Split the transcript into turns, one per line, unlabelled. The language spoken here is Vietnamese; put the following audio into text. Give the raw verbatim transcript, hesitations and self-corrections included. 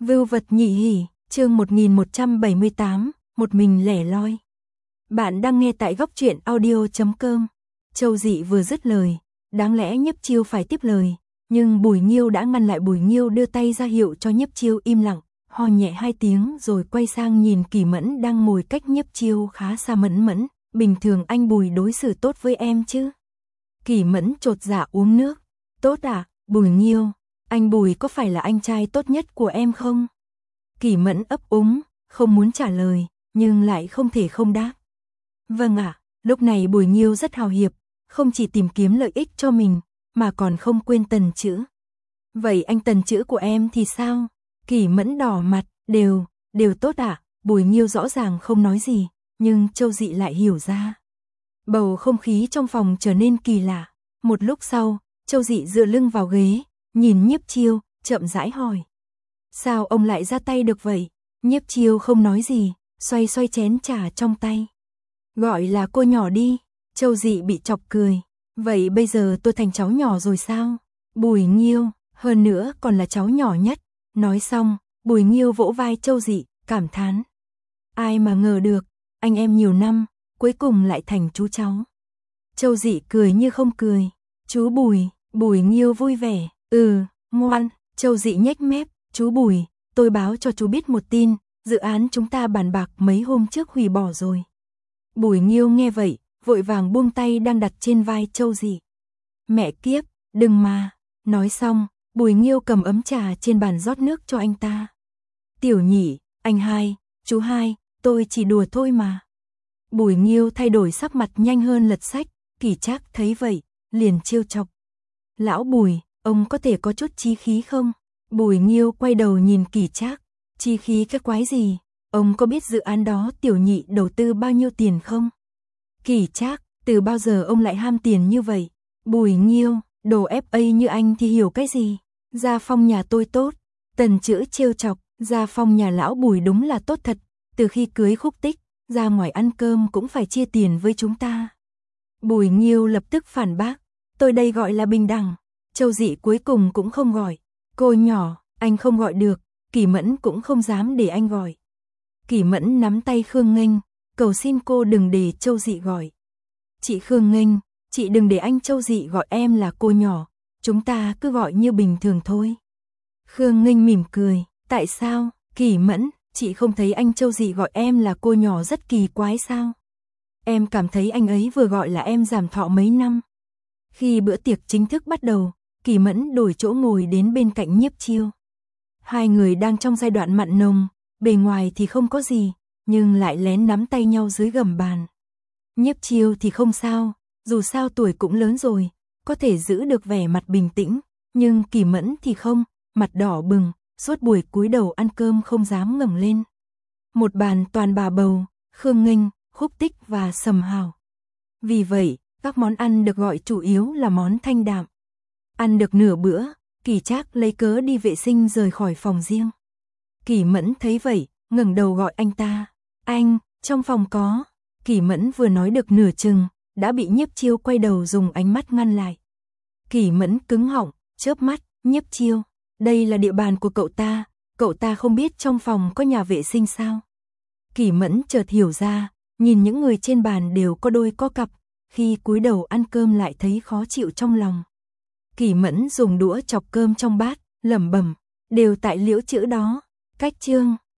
Vưu vật nhị hỉ, chương một nghìn một trăm bảy mươi tám, một mình lẻ loi. Bạn đang nghe tại góc truyện audio chấm com. Châu Dị vừa dứt lời, đáng lẽ Nhiếp Chiêu phải tiếp lời, nhưng Bùi Nghiêu đã ngăn lại. Bùi Nghiêu đưa tay ra hiệu cho Nhiếp Chiêu im lặng, ho nhẹ hai tiếng rồi quay sang nhìn Kỷ Mẫn đang ngồi cách Nhiếp Chiêu khá xa. Mẫn Mẫn, bình thường anh Bùi đối xử tốt với em chứ? Kỷ Mẫn chột dạ uống nước. Tốt à, Bùi Nghiêu, anh Bùi có phải là anh trai tốt nhất của em không? Kỷ Mẫn ấp úng, không muốn trả lời, nhưng lại không thể không đáp. Vâng ạ, lúc này Bùi Nghiêu rất hào hiệp, không chỉ tìm kiếm lợi ích cho mình, mà còn không quên Tần Chữ. Vậy anh Tần Chữ của em thì sao? Kỷ Mẫn đỏ mặt, đều, đều tốt ạ. Bùi Nghiêu rõ ràng không nói gì, nhưng Châu Dị lại hiểu ra. Bầu không khí trong phòng trở nên kỳ lạ. Một lúc sau, Châu Dị dựa lưng vào ghế, nhìn Nhiếp Chiêu, chậm rãi hỏi. Sao ông lại ra tay được vậy? Nhiếp Chiêu không nói gì, xoay xoay chén trà trong tay. Gọi là cô nhỏ đi. Châu Dị bị chọc cười. Vậy bây giờ tôi thành cháu nhỏ rồi sao? Bùi Nghiêu, hơn nữa còn là cháu nhỏ nhất. Nói xong, Bùi Nghiêu vỗ vai Châu Dị, cảm thán. Ai mà ngờ được, anh em nhiều năm, cuối cùng lại thành chú cháu. Châu Dị cười như không cười. Chú Bùi, Bùi Nghiêu vui vẻ. Ừ, ngoan. Châu Dị nhếch mép. Chú Bùi, tôi báo cho chú biết một tin, dự án chúng ta bàn bạc mấy hôm trước hủy bỏ rồi. Bùi Nghiêu nghe vậy, vội vàng buông tay đang đặt trên vai Châu Dị. Mẹ kiếp, đừng mà. Nói xong, Bùi Nghiêu cầm ấm trà trên bàn rót nước cho anh ta. Tiểu Nhị, anh hai, chú hai, tôi chỉ đùa thôi mà. Bùi Nghiêu thay đổi sắc mặt nhanh hơn lật sách. Kỷ Trác thấy vậy, liền trêu chọc. Lão Bùi, ông có thể có chút chí khí không? Bùi Nghiêu quay đầu nhìn Kỷ Trác. Chí khí cái quái gì? Ông có biết dự án đó Tiểu Nhị đầu tư bao nhiêu tiền không? Kỷ Trác, từ bao giờ ông lại ham tiền như vậy? Bùi Nghiêu, đồ ép a như anh thì hiểu cái gì? Gia phong nhà tôi tốt. Tần Chữ trêu chọc. Gia phong nhà lão Bùi đúng là tốt thật. Từ khi cưới Khúc Tích, ra ngoài ăn cơm cũng phải chia tiền với chúng ta. Bùi Nghiêu lập tức phản bác. Tôi đây gọi là bình đẳng. Châu Dị cuối cùng cũng không gọi. Cô nhỏ, anh không gọi được. Kỷ Mẫn cũng không dám để anh gọi. Kỷ Mẫn nắm tay Khương Nghênh, cầu xin cô đừng để Châu Dị gọi. Chị Khương Nghênh, chị đừng để anh Châu Dị gọi em là cô nhỏ. Chúng ta cứ gọi như bình thường thôi. Khương Nghênh mỉm cười. Tại sao? Kỷ Mẫn, chị không thấy anh Châu Dị gọi em là cô nhỏ rất kỳ quái sao? Em cảm thấy anh ấy vừa gọi là em giảm thọ mấy năm. Khi bữa tiệc chính thức bắt đầu, Kỷ Mẫn đổi chỗ ngồi đến bên cạnh Nhiếp Chiêu. Hai người đang trong giai đoạn mặn nồng, bề ngoài thì không có gì, nhưng lại lén nắm tay nhau dưới gầm bàn. Nhiếp Chiêu thì không sao, dù sao tuổi cũng lớn rồi, có thể giữ được vẻ mặt bình tĩnh, nhưng Kỷ Mẫn thì không, mặt đỏ bừng, suốt buổi cúi đầu ăn cơm không dám ngẩng lên. Một bàn toàn bà bầu, Khương Nghênh, Khúc Tích và Sầm Hào. Vì vậy, các món ăn được gọi chủ yếu là món thanh đạm. Ăn được nửa bữa, Kỷ Trác lấy cớ đi vệ sinh rời khỏi phòng riêng. Kỷ Mẫn thấy vậy, ngẩng đầu gọi anh ta. Anh, trong phòng có. Kỷ Mẫn vừa nói được nửa chừng, đã bị Nhiếp Chiêu quay đầu dùng ánh mắt ngăn lại. Kỷ Mẫn cứng họng, chớp mắt. Nhiếp Chiêu, đây là địa bàn của cậu ta, cậu ta không biết trong phòng có nhà vệ sinh sao? Kỷ Mẫn chợt hiểu ra, nhìn những người trên bàn đều có đôi có cặp, khi cúi đầu ăn cơm lại thấy khó chịu trong lòng. Kỷ Mẫn dùng đũa chọc cơm trong bát, lẩm bẩm, đều tại Liễu Chữ đó. Cách chương